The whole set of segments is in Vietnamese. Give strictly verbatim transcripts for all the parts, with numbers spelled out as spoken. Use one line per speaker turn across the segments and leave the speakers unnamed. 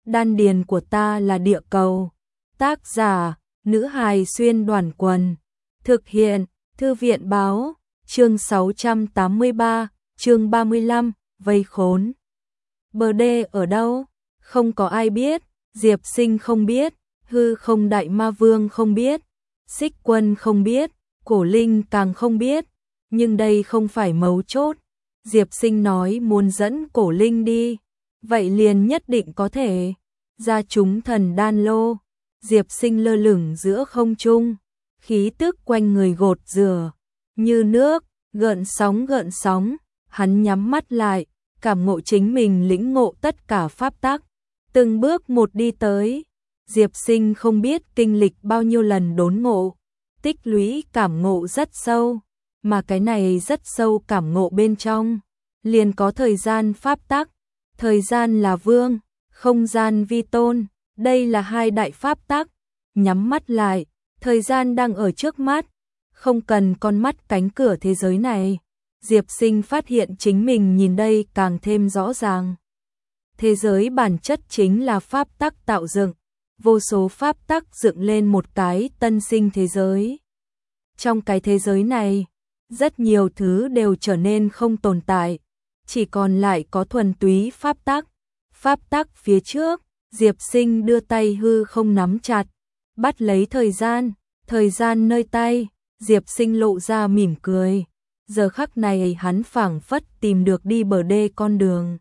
đan điền của ta là địa cầu. Tác giả, nữ hài xuyên đoàn quần. Thực hiện, thư viện báo, chương sáu trăm tám mươi ba, chương ba mươi lăm, vây khốn. Bờ đê ở đâu? Không có ai biết, Diệp Sinh không biết, hư không đại ma vương không biết, Xích Quân không biết, Cổ Linh càng không biết, nhưng đây không phải mấu chốt. Diệp Sinh nói muốn dẫn Cổ Linh đi, vậy liền nhất định có thể. Ra chúng thần đan lô, Diệp Sinh lơ lửng giữa không trung, khí tức quanh người gột rửa như nước, gợn sóng gợn sóng, hắn nhắm mắt lại, cảm ngộ chính mình lĩnh ngộ tất cả pháp tắc, từng bước một đi tới. Diệp Sinh không biết kinh lịch bao nhiêu lần đốn ngộ, tích lũy cảm ngộ rất sâu, mà cái này rất sâu cảm ngộ bên trong, liền có thời gian pháp tắc, thời gian là vương, không gian vi tôn, đây là hai đại pháp tắc. Nhắm mắt lại, thời gian đang ở trước mắt, không cần con mắt cánh cửa thế giới này. Diệp Sinh phát hiện chính mình nhìn đây càng thêm rõ ràng. Thế giới bản chất chính là pháp tắc tạo dựng, vô số pháp tắc dựng lên một cái tân sinh thế giới. Trong cái thế giới này, rất nhiều thứ đều trở nên không tồn tại, chỉ còn lại có thuần túy pháp tắc. Pháp tắc phía trước, Diệp Sinh đưa tay hư không nắm chặt, bắt lấy thời gian, thời gian nơi tay, Diệp Sinh lộ ra mỉm cười. Giờ khắc này hắn phảng phất tìm được đi bờ đê con đường.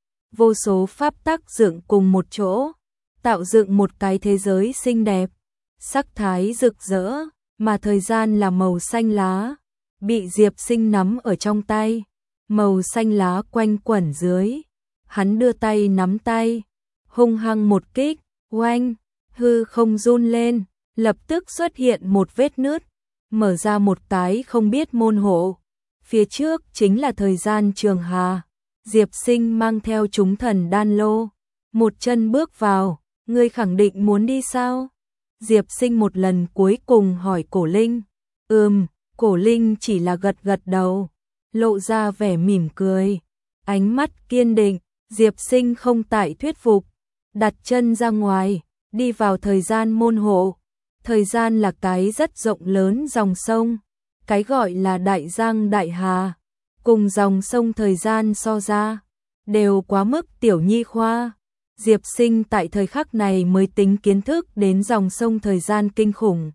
Vô số pháp tắc dựng cùng một chỗ, tạo dựng một cái thế giới xinh đẹp, sắc thái rực rỡ, mà thời gian là màu xanh lá, bị Diệp Sinh nắm ở trong tay, màu xanh lá quanh quẩn dưới. Hắn đưa tay nắm tay, hung hăng một kích, oanh, hư không run lên, lập tức xuất hiện một vết nứt, mở ra một cái không biết môn hộ. Phía trước chính là thời gian trường hà. Diệp Sinh mang theo chúng thần đan lô, một chân bước vào. Ngươi khẳng định muốn đi sao? Diệp Sinh một lần cuối cùng hỏi Cổ Linh. Ừm, Cổ Linh chỉ là gật gật đầu, lộ ra vẻ mỉm cười, ánh mắt kiên định. Diệp Sinh không tại thuyết phục, đặt chân ra ngoài, đi vào thời gian môn hộ. Thời gian là cái rất rộng lớn dòng sông, cái gọi là đại giang đại hà, cùng dòng sông thời gian so ra, đều quá mức tiểu nhi khoa. Diệp Sinh tại thời khắc này mới tính kiến thức đến dòng sông thời gian kinh khủng.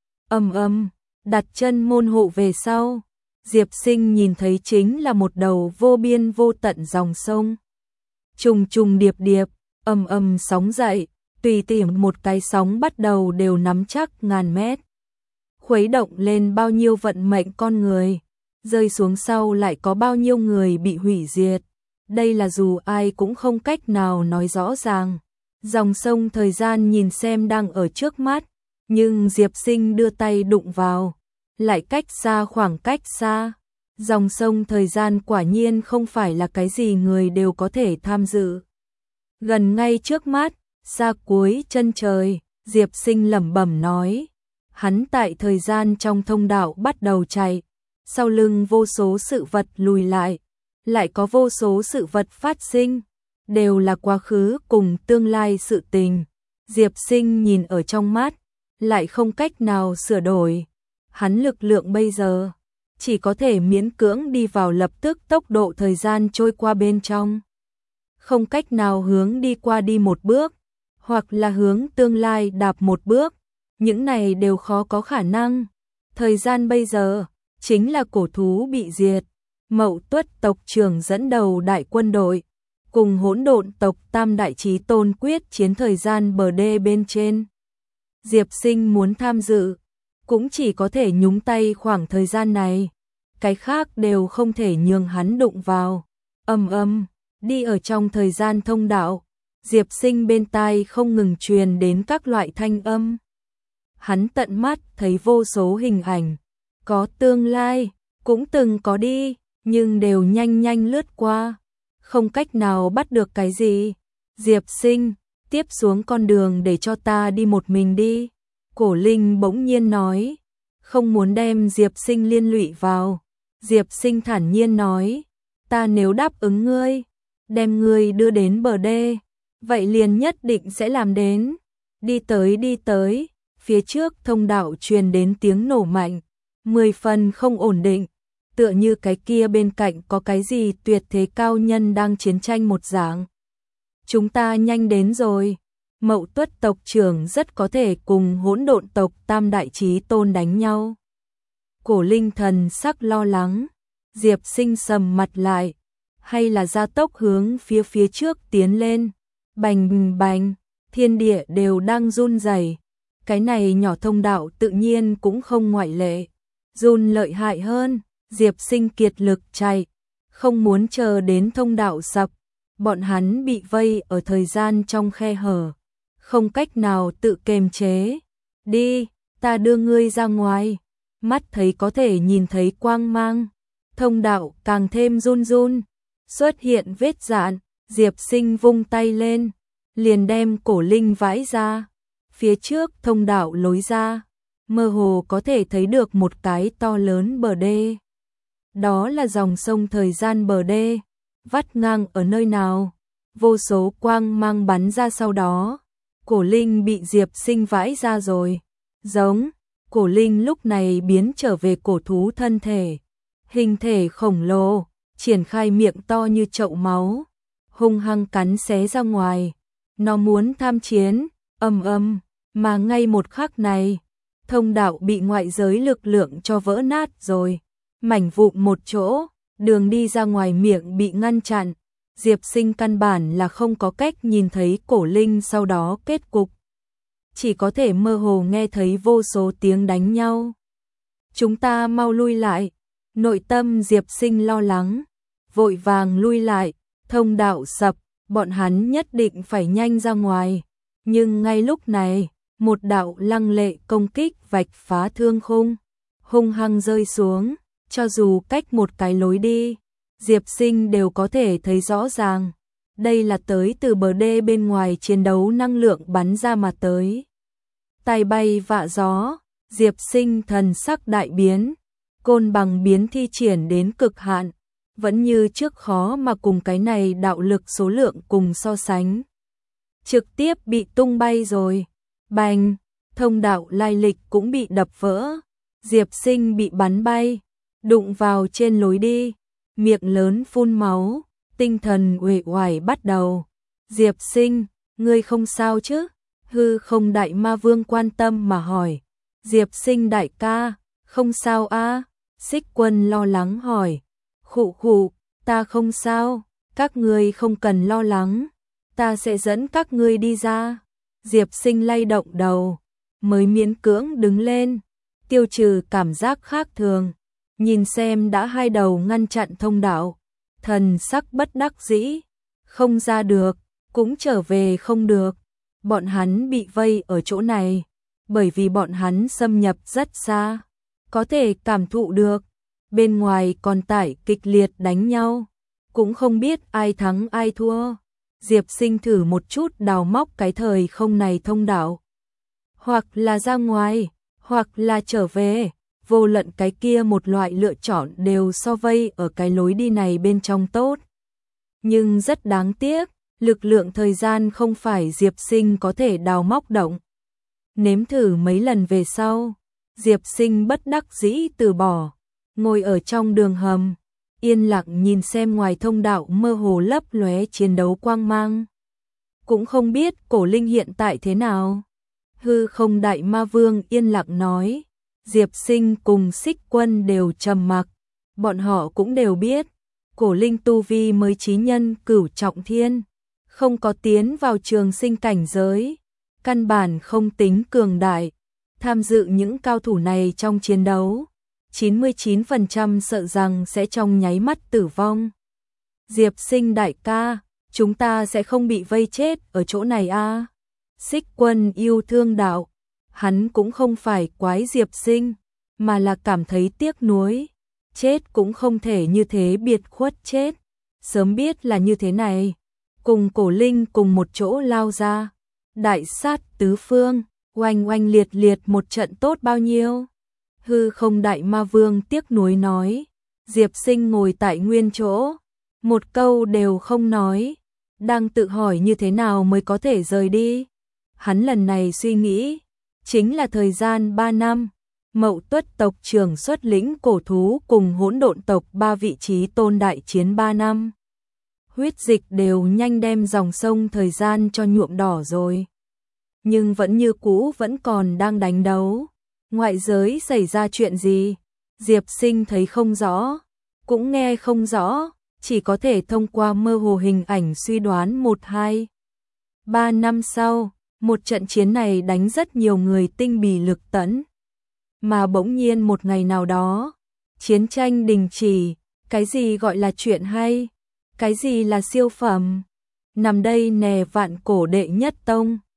Ầm ầm, đặt chân môn hộ về sau, Diệp Sinh nhìn thấy chính là một đầu vô biên vô tận dòng sông. Trùng trùng điệp điệp, ầm ầm sóng dậy, tùy tiện một cái sóng bắt đầu đều nắm chắc ngàn mét. Khuấy động lên bao nhiêu vận mệnh con người, rơi xuống sau lại có bao nhiêu người bị hủy diệt. Đây là dù ai cũng không cách nào nói rõ ràng. Dòng sông thời gian nhìn xem đang ở trước mắt, nhưng Diệp Sinh đưa tay đụng vào, lại cách xa khoảng cách xa. Dòng sông thời gian quả nhiên không phải là cái gì người đều có thể tham dự. Gần ngay trước mắt, xa cuối chân trời, Diệp Sinh lẩm bẩm nói. Hắn tại thời gian trong thông đạo bắt đầu chạy, sau lưng vô số sự vật lùi lại, lại có vô số sự vật phát sinh, đều là quá khứ cùng tương lai sự tình. Diệp Sinh nhìn ở trong mắt, lại không cách nào sửa đổi. Hắn lực lượng bây giờ chỉ có thể miễn cưỡng đi vào lập tức tốc độ thời gian trôi qua bên trong. Không cách nào hướng đi qua đi một bước, hoặc là hướng tương lai đạp một bước, những này đều khó có khả năng. Thời gian bây giờ chính là cổ thú bị diệt, Mậu Tuất tộc trưởng dẫn đầu đại quân đội, cùng hỗn độn tộc tam đại chí tôn quyết chiến thời gian bờ đê bên trên. Diệp Sinh muốn tham dự, cũng chỉ có thể nhúng tay khoảng thời gian này, cái khác đều không thể nhường hắn đụng vào. Ầm ầm, đi ở trong thời gian thông đạo, Diệp Sinh bên tai không ngừng truyền đến các loại thanh âm. Hắn tận mắt thấy vô số hình ảnh, có tương lai, cũng từng có đi, nhưng đều nhanh nhanh lướt qua, không cách nào bắt được cái gì. Diệp Sinh, tiếp xuống con đường để cho ta đi một mình đi. Cổ Linh bỗng nhiên nói, không muốn đem Diệp Sinh liên lụy vào. Diệp Sinh thản nhiên nói, ta nếu đáp ứng ngươi, đem ngươi đưa đến bờ đê, vậy liền nhất định sẽ làm đến. Đi tới đi tới, phía trước thông đạo truyền đến tiếng nổ mạnh, mười phần không ổn định, tựa như cái kia bên cạnh có cái gì tuyệt thế cao nhân đang chiến tranh một dạng. Chúng ta nhanh đến rồi. Mậu Tuất tộc trưởng rất có thể cùng hỗn độn tộc Tam Đại Chí Tôn đánh nhau. Cổ Linh thần sắc lo lắng, Diệp Sinh sầm mặt lại, hay là gia tốc hướng phía phía trước tiến lên. Bành bành, thiên địa đều đang run rẩy. Cái này nhỏ thông đạo tự nhiên cũng không ngoại lệ. Run lợi hại hơn, Diệp Sinh kiệt lực chạy, không muốn chờ đến thông đạo sập. Bọn hắn bị vây ở thời gian trong khe hở, không cách nào tự kiềm chế. Đi, ta đưa ngươi ra ngoài. Mắt thấy có thể nhìn thấy quang mang, thông đạo càng thêm run run, xuất hiện vết dạn. Diệp Sinh vung tay lên, liền đem Cổ Linh vãi ra. Phía trước thông đạo lối ra, mơ hồ có thể thấy được một cái to lớn bờ đê. Đó là dòng sông thời gian bờ đê, vắt ngang ở nơi nào. Vô số quang mang bắn ra, sau đó Cổ Linh bị Diệp Sinh vãi ra rồi. Giống, Cổ Linh lúc này biến trở về cổ thú thân thể, hình thể khổng lồ, triển khai miệng to như chậu máu, hung hăng cắn xé ra ngoài. Nó muốn tham chiến, ầm ầm, mà ngay một khắc này, thông đạo bị ngoại giới lực lượng cho vỡ nát rồi. Mảnh vụn một chỗ, đường đi ra ngoài miệng bị ngăn chặn. Diệp Sinh căn bản là không có cách nhìn thấy Cổ Linh sau đó kết cục. Chỉ có thể mơ hồ nghe thấy vô số tiếng đánh nhau. Chúng ta mau lui lại. Nội tâm Diệp Sinh lo lắng, vội vàng lui lại. Thông đạo sập, bọn hắn nhất định phải nhanh ra ngoài. Nhưng ngay lúc này, một đạo lăng lệ công kích vạch phá thương khung, hung hăng rơi xuống. Cho dù cách một cái lối đi, Diệp Sinh đều có thể thấy rõ ràng. Đây là tới từ bờ đê bên ngoài chiến đấu năng lượng bắn ra mà tới. Tai bay vạ gió, Diệp Sinh thần sắc đại biến, côn bằng biến thi triển đến cực hạn, vẫn như trước khó mà cùng cái này đạo lực số lượng cùng so sánh. Trực tiếp bị tung bay rồi. Bành, thông đạo lai lịch cũng bị đập vỡ. Diệp Sinh bị bắn bay, đụng vào trên lối đi, miệng lớn phun máu, tinh thần uể oải bắt đầu. Diệp Sinh, ngươi không sao chứ? Hư Không Đại Ma Vương quan tâm mà hỏi. Diệp Sinh đại ca, không sao a? Xích Quân lo lắng hỏi. Khụ khụ, ta không sao, các ngươi không cần lo lắng, ta sẽ dẫn các ngươi đi ra. Diệp Sinh lay động đầu, mới miễn cưỡng đứng lên, tiêu trừ cảm giác khác thường. Nhìn xem đã hai đầu ngăn chặn thông đạo, thần sắc bất đắc dĩ, không ra được, cũng trở về không được. Bọn hắn bị vây ở chỗ này, bởi vì bọn hắn xâm nhập rất xa, có thể cảm thụ được. Bên ngoài còn tải kịch liệt đánh nhau, cũng không biết ai thắng ai thua. Diệp Sinh thử một chút đào móc cái thời không này thông đạo. Hoặc là ra ngoài, hoặc là trở về. Vô luận cái kia một loại lựa chọn đều so vây ở cái lối đi này bên trong tốt. Nhưng rất đáng tiếc, lực lượng thời gian không phải Diệp Sinh có thể đào móc động. Nếm thử mấy lần về sau, Diệp Sinh bất đắc dĩ từ bỏ, ngồi ở trong đường hầm, yên lặng nhìn xem ngoài thông đạo mơ hồ lấp lóe chiến đấu quang mang. Cũng không biết Cổ Linh hiện tại thế nào. Hư Không Đại Ma Vương yên lặng nói. Diệp Sinh cùng Xích Quân đều trầm mặc, bọn họ cũng đều biết, Cổ Linh tu vi mới chí nhân cửu trọng thiên, không có tiến vào trường sinh cảnh giới, căn bản không tính cường đại. Tham dự những cao thủ này trong chiến đấu, chín mươi chín phần trăm sợ rằng sẽ trong nháy mắt tử vong. Diệp Sinh đại ca, chúng ta sẽ không bị vây chết ở chỗ này a? À? Xích Quân yêu thương đạo. Hắn cũng không phải quái Diệp Sinh, mà là cảm thấy tiếc nuối. Chết cũng không thể như thế biệt khuất chết. Sớm biết là như thế này, cùng Cổ Linh cùng một chỗ lao ra. Đại sát tứ phương, oanh oanh liệt liệt một trận tốt bao nhiêu. Hư Không Đại Ma Vương tiếc nuối nói. Diệp Sinh ngồi tại nguyên chỗ, một câu đều không nói. đang tự hỏi như thế nào mới có thể rời đi. Hắn lần này suy nghĩ, chính là thời gian ba năm, Mậu Tuất tộc trưởng xuất lĩnh cổ thú cùng hỗn độn tộc ba vị trí tôn đại chiến ba năm. Huyết dịch đều nhanh đem dòng sông thời gian cho nhuộm đỏ rồi. Nhưng vẫn như cũ vẫn còn đang đánh đấu. Ngoại giới xảy ra chuyện gì? Diệp Sinh thấy không rõ, cũng nghe không rõ, chỉ có thể thông qua mơ hồ hình ảnh suy đoán một hai. Ba năm sau, một trận chiến này đánh rất nhiều người tinh bì lực tẫn. Mà bỗng nhiên một ngày nào đó, chiến tranh đình chỉ, cái gì gọi là chuyện hay, cái gì là siêu phẩm. Nằm đây nè vạn cổ đệ nhất tông.